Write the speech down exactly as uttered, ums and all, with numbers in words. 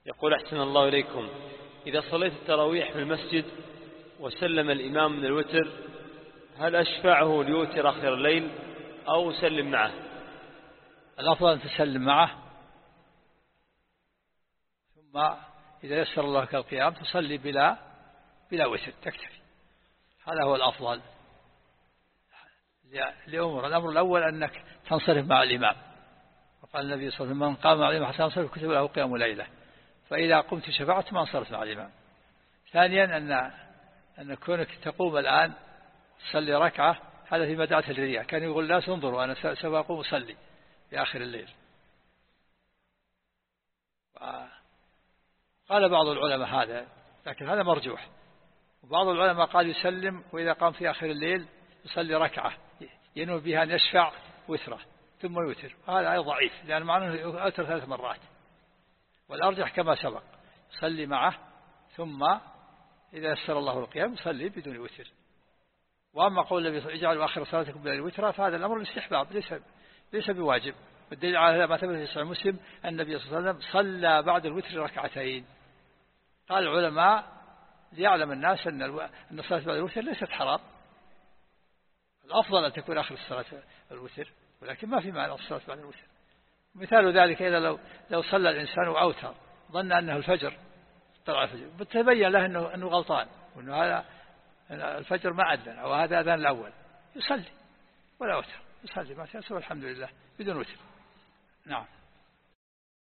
يقول أحسن الله إليكم، إذا صليت التراويح في المسجد وسلم الإمام من الوتر هل أشفعه ليوتر آخر الليل أو أسلم معه؟ الأفضل أن تسلم معه، ثم إذا يسر الله لك القيام تصلي بلا بلا وتر تكتفي، هذا هو الأفضل لأمر. الأمر الأول أنك تنصرف مع الإمام، وقال النبي صلى الله عليه وسلم: من قام مع الإمام حتى ينصرف كتب له قيام ليلة، فإذا قمت شفعت ما انصرف مع الإمام. ثانيا أن أن كونك تقوم الآن تصلي ركعة هذا في مدعاة الرياء، كان يقول: لا تنظروا أنا سوف أقوم أصلي في آخر الليل. قال بعض العلماء هذا، لكن هذا مرجوح. وبعض العلماء قال يسلم، وإذا قام في آخر الليل يصلي ركعة ينوي بها أن يشفع وتره ثم يوتر، هذا أيضا ضعيف لأن معناه يوتر ثلاث مرات. والأرجح كما سبق، صلي معه ثم إذا يسر الله القيام صلي بدون وتر. وأما قول النبي: اجعلوا آخر صلاتكم بالليل وترا، فهذا الأمر الاستحباب ليس ليس بواجب. والدليل على ما ثبت في صحيح مسلم أن النبي صلى الله عليه وسلم صلى بعد الوتر ركعتين. قال العلماء ليعلم الناس أن أن الصلاة بعد الوتر ليست حرام، الأفضل أن تكون آخر الصلاة الوتر، ولكن ما في معنى الصلاة بعد الوتر. مثال ذلك إذا لو لو صلى الإنسان وأوتر ظن أنه الفجر، طلع الفجر، بتبين له أنه أنه غلطان وأنه هذا الفجر ما أذن أو هذا أذان الأول، يصلي ولا وتر، يصلي ما تيسر الحمد لله بدون وتر. نعم.